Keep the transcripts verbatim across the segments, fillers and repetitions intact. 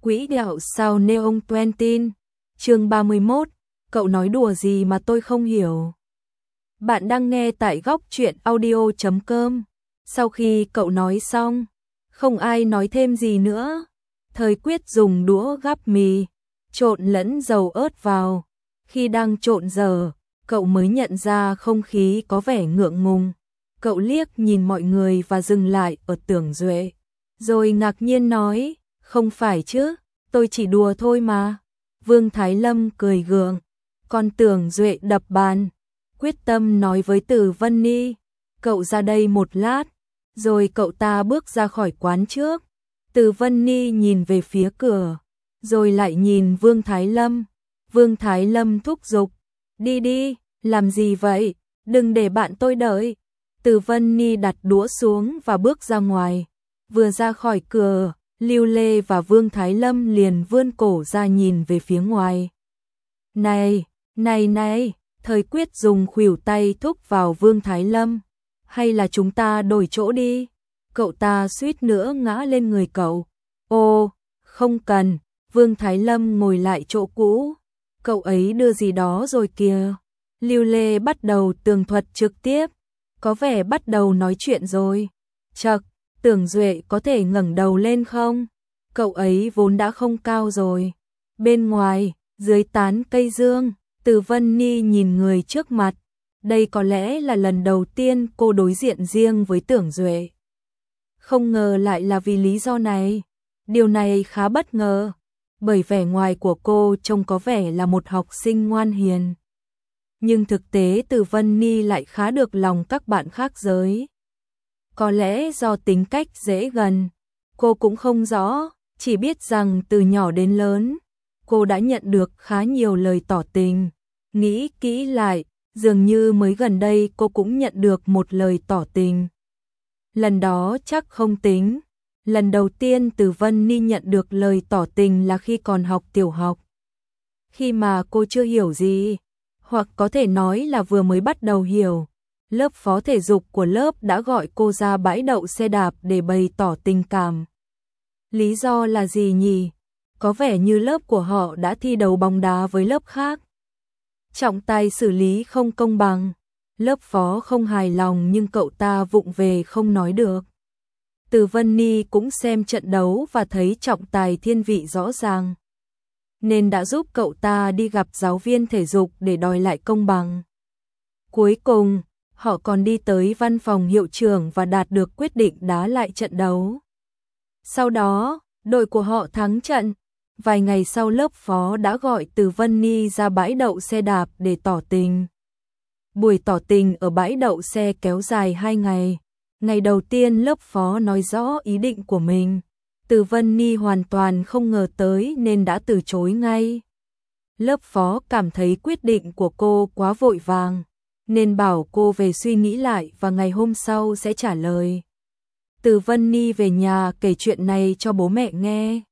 Quỹ đạo sao Neon Twenty, chương ba mươi mốt, cậu nói đùa gì mà tôi không hiểu. Bạn đang nghe tại góc truyện audio chấm com. Sau khi cậu nói xong, không ai nói thêm gì nữa. Thời Quyết dùng đũa gắp mì, trộn lẫn dầu ớt vào. Khi đang trộn giờ, cậu mới nhận ra không khí có vẻ ngượng ngùng. Cậu liếc nhìn mọi người và dừng lại ở Tưởng Duệ. Rồi ngạc nhiên nói, không phải chứ, tôi chỉ đùa thôi mà. Vương Thái Lâm cười gượng, còn Tưởng Duệ đập bàn, quyết tâm nói với Từ Vân Ni, cậu ra đây một lát, rồi cậu ta bước ra khỏi quán trước. Từ Vân Ni nhìn về phía cửa, rồi lại nhìn Vương Thái Lâm. Vương Thái Lâm thúc giục, đi đi, làm gì vậy, đừng để bạn tôi đợi. Từ Vân Ni đặt đũa xuống và bước ra ngoài. Vừa ra khỏi cửa, Lưu Lê và Vương Thái Lâm liền vươn cổ ra nhìn về phía ngoài. Này, này này, Thời Quyết dùng khuỷu tay thúc vào Vương Thái Lâm. Hay là chúng ta đổi chỗ đi? Cậu ta suýt nữa ngã lên người cậu. Ô, không cần, Vương Thái Lâm ngồi lại chỗ cũ. Cậu ấy đưa gì đó rồi kìa. Lưu Lê bắt đầu tường thuật trực tiếp. Có vẻ bắt đầu nói chuyện rồi. Chậc, Tưởng Duệ có thể ngẩng đầu lên không? Cậu ấy vốn đã không cao rồi. Bên ngoài, dưới tán cây dương, Từ Vân Ni nhìn người trước mặt. Đây có lẽ là lần đầu tiên cô đối diện riêng với Tưởng Duệ. Không ngờ lại là vì lý do này. Điều này khá bất ngờ, bởi vẻ ngoài của cô trông có vẻ là một học sinh ngoan hiền. Nhưng thực tế Từ Vân Ni lại khá được lòng các bạn khác giới. Có lẽ do tính cách dễ gần, cô cũng không rõ, chỉ biết rằng từ nhỏ đến lớn, cô đã nhận được khá nhiều lời tỏ tình. Nghĩ kỹ lại, dường như mới gần đây cô cũng nhận được một lời tỏ tình. Lần đó chắc không tính. Lần đầu tiên Từ Vân Ni nhận được lời tỏ tình là khi còn học tiểu học. Khi mà cô chưa hiểu gì, hoặc có thể nói là vừa mới bắt đầu hiểu. Lớp phó thể dục của lớp đã gọi cô ra bãi đậu xe đạp để bày tỏ tình cảm. Lý do là gì nhỉ? Có vẻ như lớp của họ đã thi đấu bóng đá với lớp khác. Trọng tài xử lý không công bằng. Lớp phó không hài lòng nhưng cậu ta vụng về không nói được. Từ Vân Ni cũng xem trận đấu và thấy trọng tài thiên vị rõ ràng, nên đã giúp cậu ta đi gặp giáo viên thể dục để đòi lại công bằng. Cuối cùng, họ còn đi tới văn phòng hiệu trưởng và đạt được quyết định đá lại trận đấu. Sau đó, đội của họ thắng trận. Vài ngày sau lớp phó đã gọi Từ Vân Ni ra bãi đậu xe đạp để tỏ tình. Buổi tỏ tình ở bãi đậu xe kéo dài hai ngày. Ngày đầu tiên lớp phó nói rõ ý định của mình. Từ Vân Ni hoàn toàn không ngờ tới nên đã từ chối ngay. Lớp phó cảm thấy quyết định của cô quá vội vàng, nên bảo cô về suy nghĩ lại và ngày hôm sau sẽ trả lời. Từ Vân Ni về nhà kể chuyện này cho bố mẹ nghe.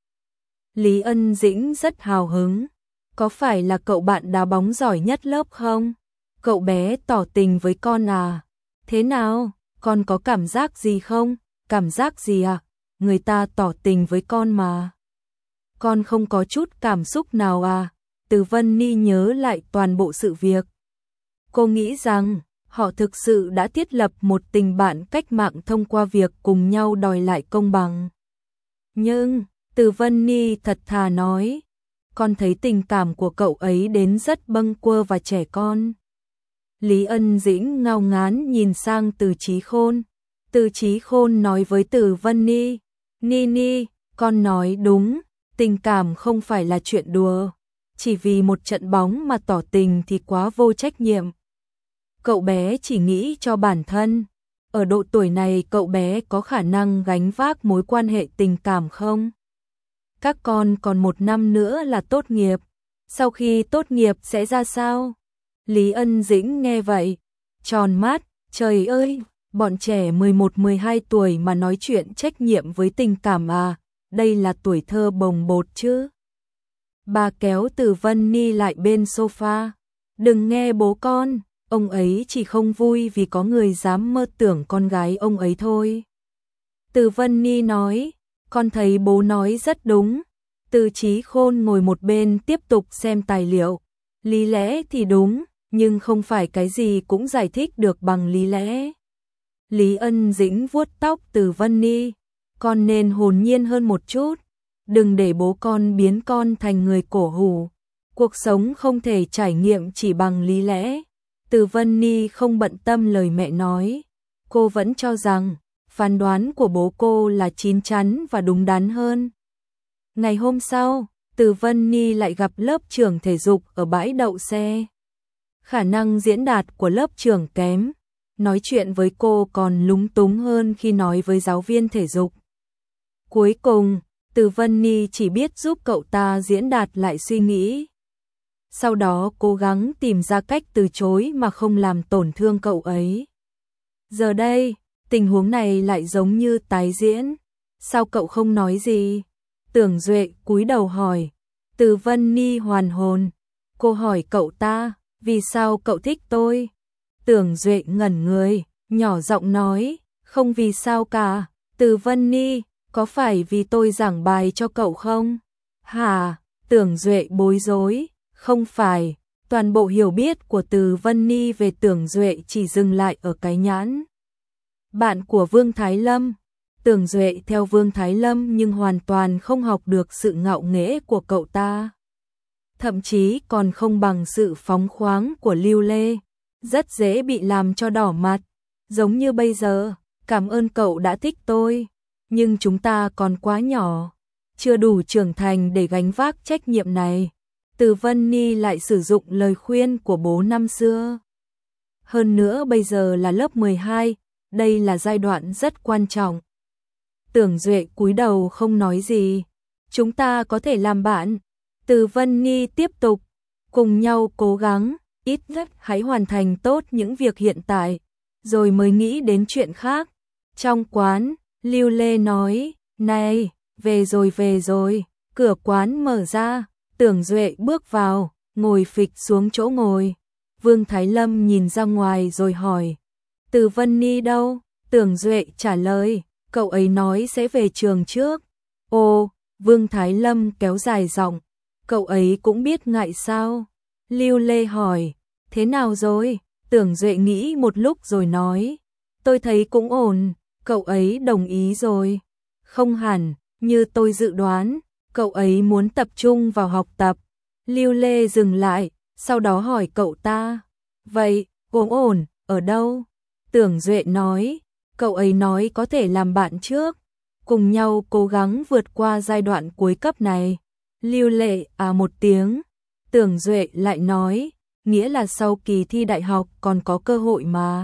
Lý Ân Dĩnh rất hào hứng. Có phải là cậu bạn đá bóng giỏi nhất lớp không? Cậu bé tỏ tình với con à? Thế nào? Con có cảm giác gì không? Cảm giác gì à? Người ta tỏ tình với con mà. Con không có chút cảm xúc nào à? Từ Vân Ni nhớ lại toàn bộ sự việc. Cô nghĩ rằng họ thực sự đã thiết lập một tình bạn cách mạng thông qua việc cùng nhau đòi lại công bằng. Nhưng, Từ Vân Ni thật thà nói, con thấy tình cảm của cậu ấy đến rất bâng quơ và trẻ con. Lý Ân Dĩnh ngao ngán nhìn sang Từ Chí Khôn. Từ Chí Khôn nói với Từ Vân Ni, Ni Ni, con nói đúng, tình cảm không phải là chuyện đùa. Chỉ vì một trận bóng mà tỏ tình thì quá vô trách nhiệm. Cậu bé chỉ nghĩ cho bản thân. Ở độ tuổi này cậu bé có khả năng gánh vác mối quan hệ tình cảm không? Các con còn một năm nữa là tốt nghiệp. Sau khi tốt nghiệp sẽ ra sao? Lý Ân Dĩnh nghe vậy, tròn mắt, trời ơi, bọn trẻ mười một mười hai tuổi mà nói chuyện trách nhiệm với tình cảm à, đây là tuổi thơ bồng bột chứ. Bà kéo Từ Vân Ni lại bên sofa, đừng nghe bố con, ông ấy chỉ không vui vì có người dám mơ tưởng con gái ông ấy thôi. Từ Vân Ni nói, con thấy bố nói rất đúng, Từ Chí Khôn ngồi một bên tiếp tục xem tài liệu. Lý lẽ thì đúng, nhưng không phải cái gì cũng giải thích được bằng lý lẽ. Lý Ân Dĩnh vuốt tóc Từ Vân Ni, con nên hồn nhiên hơn một chút, đừng để bố con biến con thành người cổ hủ. Cuộc sống không thể trải nghiệm chỉ bằng lý lẽ. Từ Vân Ni không bận tâm lời mẹ nói, cô vẫn cho rằng phán đoán của bố cô là chín chắn và đúng đắn hơn. Ngày hôm sau, Từ Vân Ni lại gặp lớp trưởng thể dục ở bãi đậu xe. Khả năng diễn đạt của lớp trưởng kém, nói chuyện với cô còn lúng túng hơn khi nói với giáo viên thể dục. Cuối cùng, Từ Vân Ni chỉ biết giúp cậu ta diễn đạt lại suy nghĩ. Sau đó cố gắng tìm ra cách từ chối mà không làm tổn thương cậu ấy. Giờ đây, tình huống này lại giống như tái diễn. Sao cậu không nói gì? Tưởng Duệ cúi đầu hỏi. Từ Vân Ni hoàn hồn. Cô hỏi cậu ta, vì sao cậu thích tôi? Tưởng Duệ ngẩn người, nhỏ giọng nói, không vì sao cả. Từ Vân Ni, có phải vì tôi giảng bài cho cậu không? Hả? Tưởng Duệ bối rối, không phải. Toàn bộ hiểu biết của Từ Vân Ni về Tưởng Duệ chỉ dừng lại ở cái nhãn bạn của Vương Thái Lâm. Tưởng Duệ theo Vương Thái Lâm nhưng hoàn toàn không học được sự ngạo nghễ của cậu ta. Thậm chí còn không bằng sự phóng khoáng của Lưu Lê. Rất dễ bị làm cho đỏ mặt. Giống như bây giờ, cảm ơn cậu đã thích tôi. Nhưng chúng ta còn quá nhỏ, chưa đủ trưởng thành để gánh vác trách nhiệm này. Từ Vân Ni lại sử dụng lời khuyên của bố năm xưa. Hơn nữa bây giờ là lớp mười hai, đây là giai đoạn rất quan trọng. Tưởng Duệ cúi đầu không nói gì. Chúng ta có thể làm bạn. Từ Vân Ni tiếp tục. Cùng nhau cố gắng, ít nhất hãy hoàn thành tốt những việc hiện tại, rồi mới nghĩ đến chuyện khác. Trong quán, Lưu Lê nói, này, về rồi về rồi. Cửa quán mở ra, Tưởng Duệ bước vào, ngồi phịch xuống chỗ ngồi. Vương Thái Lâm nhìn ra ngoài rồi hỏi, Từ Vân Ni đâu? Tưởng Duệ trả lời, cậu ấy nói sẽ về trường trước. Ồ, Vương Thái Lâm kéo dài giọng, cậu ấy cũng biết ngại sao? Lưu Lê hỏi, thế nào rồi? Tưởng Duệ nghĩ một lúc rồi nói, tôi thấy cũng ổn, cậu ấy đồng ý rồi. Không hẳn, như tôi dự đoán, cậu ấy muốn tập trung vào học tập. Lưu Lê dừng lại, sau đó hỏi cậu ta, vậy, cũng ổn, ở đâu? Tưởng Duệ nói, cậu ấy nói có thể làm bạn trước, cùng nhau cố gắng vượt qua giai đoạn cuối cấp này. Lưu Lệ à một tiếng, Tưởng Duệ lại nói, nghĩa là sau kỳ thi đại học còn có cơ hội mà.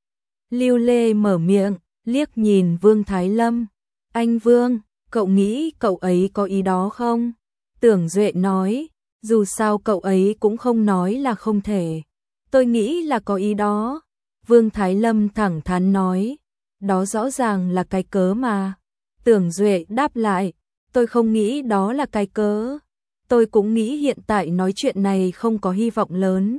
Lưu Lê mở miệng, liếc nhìn Vương Thái Lâm, anh Vương, cậu nghĩ cậu ấy có ý đó không? Tưởng Duệ nói, dù sao cậu ấy cũng không nói là không thể. Tôi nghĩ là có ý đó. Vương Thái Lâm thẳng thắn nói, đó rõ ràng là cái cớ mà. Tưởng Duệ đáp lại, tôi không nghĩ đó là cái cớ. Tôi cũng nghĩ hiện tại nói chuyện này không có hy vọng lớn.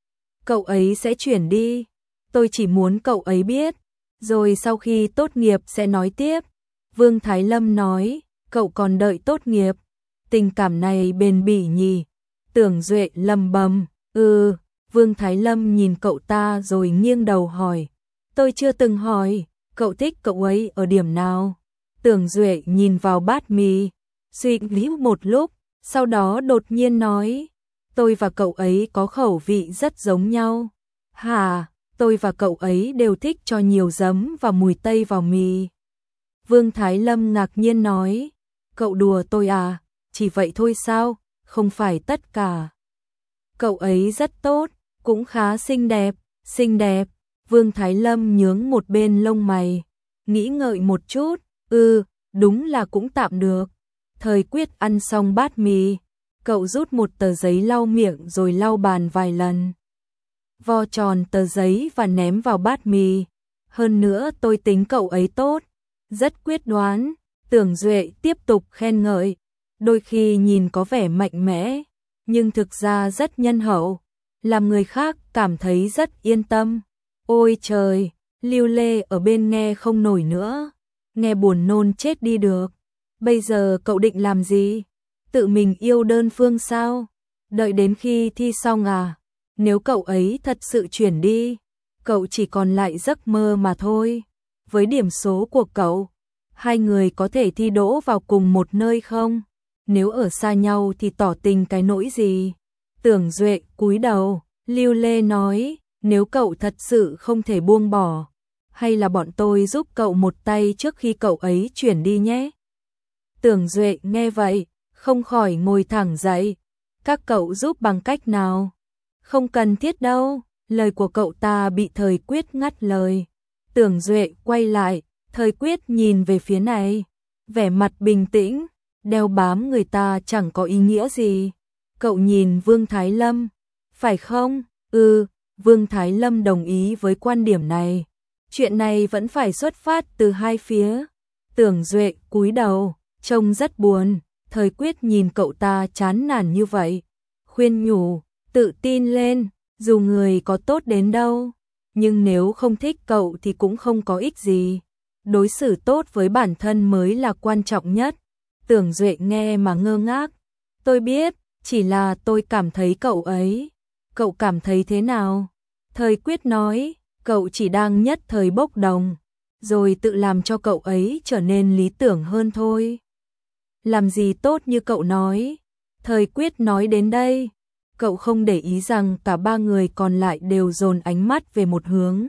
Cậu ấy sẽ chuyển đi. Tôi chỉ muốn cậu ấy biết, rồi sau khi tốt nghiệp sẽ nói tiếp. Vương Thái Lâm nói, cậu còn đợi tốt nghiệp. Tình cảm này bền bỉ nhỉ? Tưởng Duệ lầm bầm, ừ. Vương Thái Lâm nhìn cậu ta rồi nghiêng đầu hỏi, tôi chưa từng hỏi, cậu thích cậu ấy ở điểm nào? Tưởng Duệ nhìn vào bát mì, suy nghĩ một lúc, sau đó đột nhiên nói, tôi và cậu ấy có khẩu vị rất giống nhau. Hả, tôi và cậu ấy đều thích cho nhiều giấm và mùi tây vào mì. Vương Thái Lâm ngạc nhiên nói, cậu đùa tôi à, chỉ vậy thôi sao, không phải tất cả. Cậu ấy rất tốt, cũng khá xinh đẹp, xinh đẹp. Vương Thái Lâm nhướng một bên lông mày, nghĩ ngợi một chút, ừ, đúng là cũng tạm được. Thời Quyết ăn xong bát mì, cậu rút một tờ giấy lau miệng rồi lau bàn vài lần. Vo tròn tờ giấy và ném vào bát mì. Hơn nữa tôi tính cậu ấy tốt, rất quyết đoán. Tưởng Duệ tiếp tục khen ngợi, đôi khi nhìn có vẻ mạnh mẽ, nhưng thực ra rất nhân hậu, làm người khác cảm thấy rất yên tâm. Ôi trời, Lưu Lê ở bên nghe không nổi nữa, nghe buồn nôn chết đi được. Bây giờ cậu định làm gì? Tự mình yêu đơn phương sao? Đợi đến khi thi xong à? Nếu cậu ấy thật sự chuyển đi, cậu chỉ còn lại giấc mơ mà thôi. Với điểm số của cậu, hai người có thể thi đỗ vào cùng một nơi không? Nếu ở xa nhau thì tỏ tình cái nỗi gì? Tưởng Duệ cúi đầu, Lưu Lê nói, nếu cậu thật sự không thể buông bỏ, hay là bọn tôi giúp cậu một tay trước khi cậu ấy chuyển đi nhé. Tưởng Duệ nghe vậy, không khỏi ngồi thẳng dậy. Các cậu giúp bằng cách nào? Không cần thiết đâu, lời của cậu ta bị Thời Quyết ngắt lời. Tưởng Duệ quay lại, Thời Quyết nhìn về phía này, vẻ mặt bình tĩnh, đeo bám người ta chẳng có ý nghĩa gì. Cậu nhìn Vương Thái Lâm, phải không? Ừ, Vương Thái Lâm đồng ý với quan điểm này. Chuyện này vẫn phải xuất phát từ hai phía. Tưởng Duệ cúi đầu, trông rất buồn. Thời Quyết nhìn cậu ta chán nản như vậy, khuyên nhủ, tự tin lên, dù người có tốt đến đâu, nhưng nếu không thích cậu thì cũng không có ích gì. Đối xử tốt với bản thân mới là quan trọng nhất. Tưởng Duệ nghe mà ngơ ngác. Tôi biết, chỉ là tôi cảm thấy cậu ấy. Cậu cảm thấy thế nào? Thời Quyết nói, cậu chỉ đang nhất thời bốc đồng, rồi tự làm cho cậu ấy trở nên lý tưởng hơn thôi. Làm gì tốt như cậu nói. Thời Quyết nói đến đây, cậu không để ý rằng cả ba người còn lại đều dồn ánh mắt về một hướng.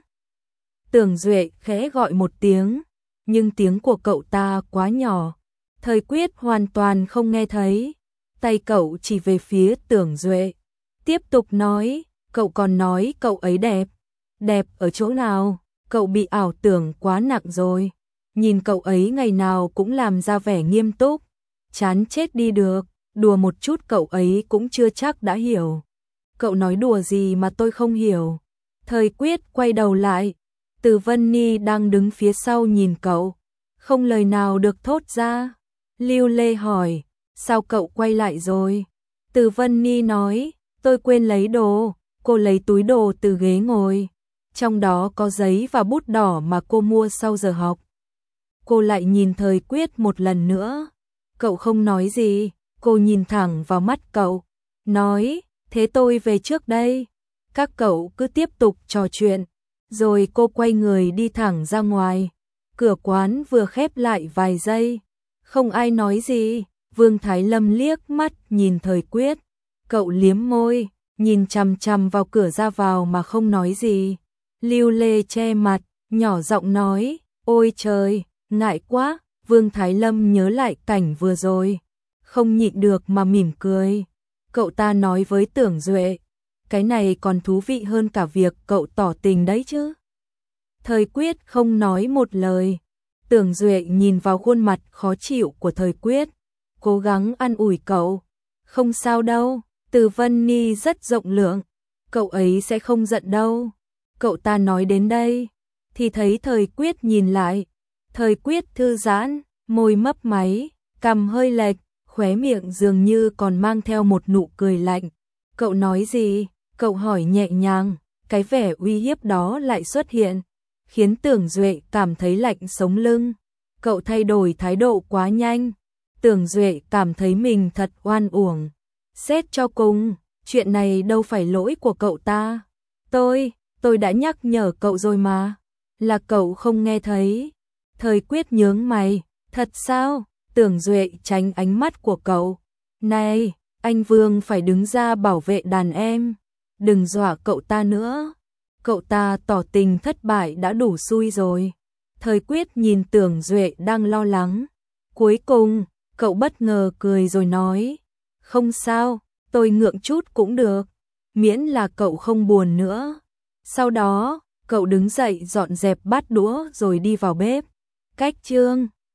Tưởng Duệ khẽ gọi một tiếng, nhưng tiếng của cậu ta quá nhỏ, Thời Quyết hoàn toàn không nghe thấy. Tay cậu chỉ về phía Tưởng Duệ, tiếp tục nói, cậu còn nói cậu ấy đẹp. Đẹp ở chỗ nào? Cậu bị ảo tưởng quá nặng rồi. Nhìn cậu ấy ngày nào cũng làm ra vẻ nghiêm túc, chán chết đi được, đùa một chút cậu ấy cũng chưa chắc đã hiểu. Cậu nói đùa gì mà tôi không hiểu? Thời Quyết quay đầu lại, Từ Vân Ni đang đứng phía sau nhìn cậu, không lời nào được thốt ra. Lưu Lê hỏi, sao cậu quay lại rồi? Từ Vân Ni nói, tôi quên lấy đồ. Cô lấy túi đồ từ ghế ngồi, trong đó có giấy và bút đỏ mà cô mua sau giờ học. Cô lại nhìn Thời Quyết một lần nữa. Cậu không nói gì, cô nhìn thẳng vào mắt cậu, nói, thế tôi về trước đây. Các cậu cứ tiếp tục trò chuyện. Rồi cô quay người đi thẳng ra ngoài. Cửa quán vừa khép lại vài giây, không ai nói gì. Vương Thái Lâm liếc mắt nhìn Thời Quyết, cậu liếm môi, nhìn chằm chằm vào cửa ra vào mà không nói gì. Lưu Lê che mặt, nhỏ giọng nói, ôi trời, ngại quá. Vương Thái Lâm nhớ lại cảnh vừa rồi, không nhịn được mà mỉm cười. Cậu ta nói với Tưởng Duệ, cái này còn thú vị hơn cả việc cậu tỏ tình đấy chứ. Thời Quyết không nói một lời. Tưởng Duệ nhìn vào khuôn mặt khó chịu của Thời Quyết, cố gắng an ủi cậu. Không sao đâu, Từ Vân Ni rất rộng lượng, cậu ấy sẽ không giận đâu. Cậu ta nói đến đây, thì thấy Thời Quyết nhìn lại. Thời Quyết thư giãn, môi mấp máy, cằm hơi lệch, khóe miệng dường như còn mang theo một nụ cười lạnh. Cậu nói gì? Cậu hỏi nhẹ nhàng, cái vẻ uy hiếp đó lại xuất hiện, khiến Tưởng Duệ cảm thấy lạnh sống lưng. Cậu thay đổi thái độ quá nhanh. Tưởng Duệ cảm thấy mình thật oan uổng. Xét cho cùng, chuyện này đâu phải lỗi của cậu ta. Tôi, tôi đã nhắc nhở cậu rồi mà. Là cậu không nghe thấy. Thời Quyết nhướng mày, thật sao? Tưởng Duệ tránh ánh mắt của cậu. Này, anh Vương phải đứng ra bảo vệ đàn em. Đừng dọa cậu ta nữa. Cậu ta tỏ tình thất bại đã đủ xui rồi. Thời Quyết nhìn Tưởng Duệ đang lo lắng. Cuối cùng, cậu bất ngờ cười rồi nói, không sao, tôi ngượng chút cũng được, miễn là cậu không buồn nữa. Sau đó, cậu đứng dậy dọn dẹp bát đũa rồi đi vào bếp. Cách chương